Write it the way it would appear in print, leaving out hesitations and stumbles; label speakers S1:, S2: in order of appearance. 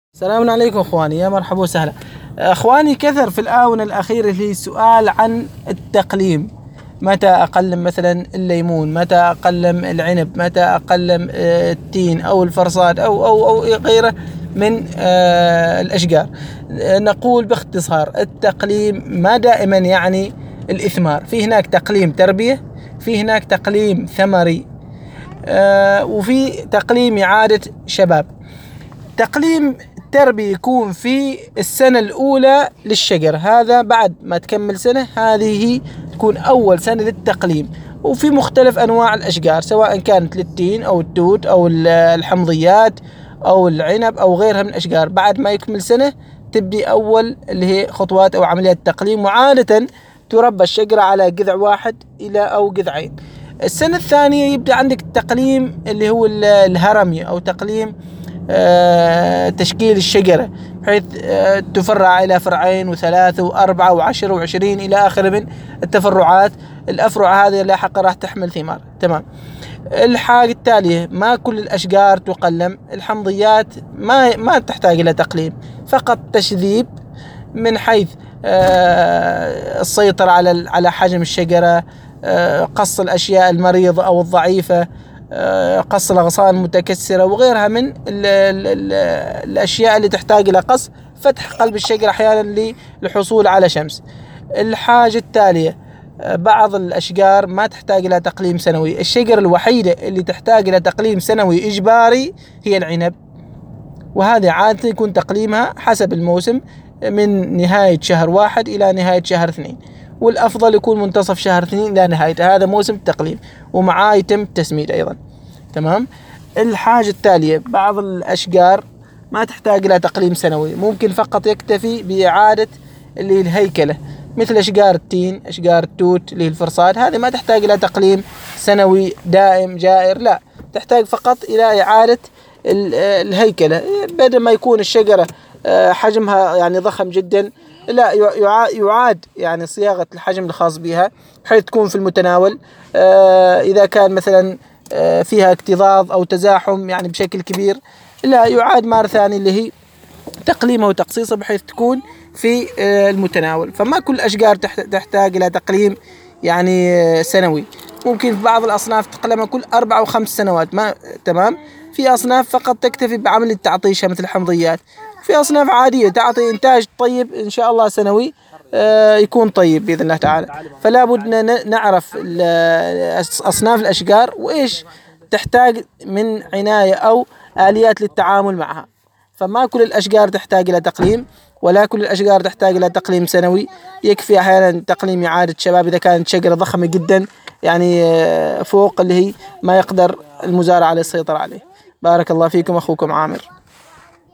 S1: السلام عليكم اخواني، يا مرحبا وسهلا. اخواني، كثر في الآونة الأخيرة لي سؤال عن التقليم. متى أقلم مثلا الليمون؟ متى أقلم العنب؟ متى أقلم التين أو الفرصاد أو غيره من الأشجار؟ نقول باختصار: التقليم ما دائما يعني الإثمار. في هناك تقليم تربية، في هناك تقليم ثمري، وفي تقليم إعادة شباب. تقليم التربية يكون في السنة الأولى للشجرة، هذا بعد ما تكمل سنة هذه تكون أول سنة للتقليم. وفي مختلف أنواع الأشجار، سواء كانت للتين أو التوت أو الحمضيات أو العنب أو غيرها من الأشجار. بعد ما يكمل سنة تبدي أول اللي هي خطوات أو عمليات التقليم، وعادة تربى الشجرة على جذع واحد إلى أو جذعين. السنة الثانية يبدأ عندك التقليم اللي هو الهرمي أو تقليم تشكيل الشجرة، بحيث تفرع إلى فرعين وثلاثة وأربعة وعشر وعشرين إلى آخر من التفرعات. الأفرع هذه لاحقا راح تحمل ثمار. تمام. الحاجة التالية: ما كل الأشجار تقلم. الحمضيات ما تحتاج إلى تقليم، فقط تشذيب من حيث السيطرة على حجم الشجرة، قص الأشياء المريضة أو الضعيفة، قص الأغصان المتكسرة وغيرها من الأشياء اللي تحتاج إلى قص، فتح قلب الشجرة أحيانا للحصول على شمس. الحاجة التالية: بعض الأشجار ما تحتاج إلى تقليم سنوي. الشجرة الوحيدة اللي تحتاج إلى تقليم سنوي إجباري هي العنب، وهذه عادة يكون تقليمها حسب الموسم، من نهاية شهر 1 إلى نهاية شهر 2، والأفضل يكون منتصف شهر 2 إلى نهاية، هذا موسم التقليم، ومعاه يتم التسميد أيضا. تمام. الحاجة التالية: بعض الأشجار ما تحتاج إلى تقليم سنوي، ممكن فقط يكتفي بإعادة اللي الهيكلة، مثل أشجار التين، أشجار التوت اللي الفرصاد، هذه ما تحتاج إلى تقليم سنوي دائم جائر، لا، تحتاج فقط إلى إعادة الهيكلة. بدل ما يكون الشجرة حجمها يعني ضخم جدا، لا، يعاد يعني صياغة الحجم الخاص بها بحيث تكون في المتناول. إذا كان مثلا فيها اكتظاظ أو تزاحم يعني بشكل كبير، لا، يعاد مرة ثانية اللي هي تقليمه وتقصيصه بحيث تكون في المتناول. فما كل الأشجار تحتاج إلى تقليم يعني سنوي. ممكن في بعض الأصناف تقلمها كل 4 أو 5 سنوات. ما تمام. في أصناف فقط تكتفي بعمل التعطيشة مثل الحمضيات. في أصناف عادية تعطي إنتاج طيب إن شاء الله سنوي، يكون طيب بإذن الله تعالى. فلا بد نعرف أصناف الأشجار وإيش تحتاج من عناية أو آليات للتعامل معها. فما كل الأشجار تحتاج إلى تقليم، ولا كل الأشجار تحتاج إلى تقليم سنوي. يكفي أحيانا تقليم إعادة شباب إذا كانت شجرة ضخمة جدا، يعني فوق اللي هي ما يقدر المزارع على السيطرة عليه. بارك الله فيكم، أخوكم عامر.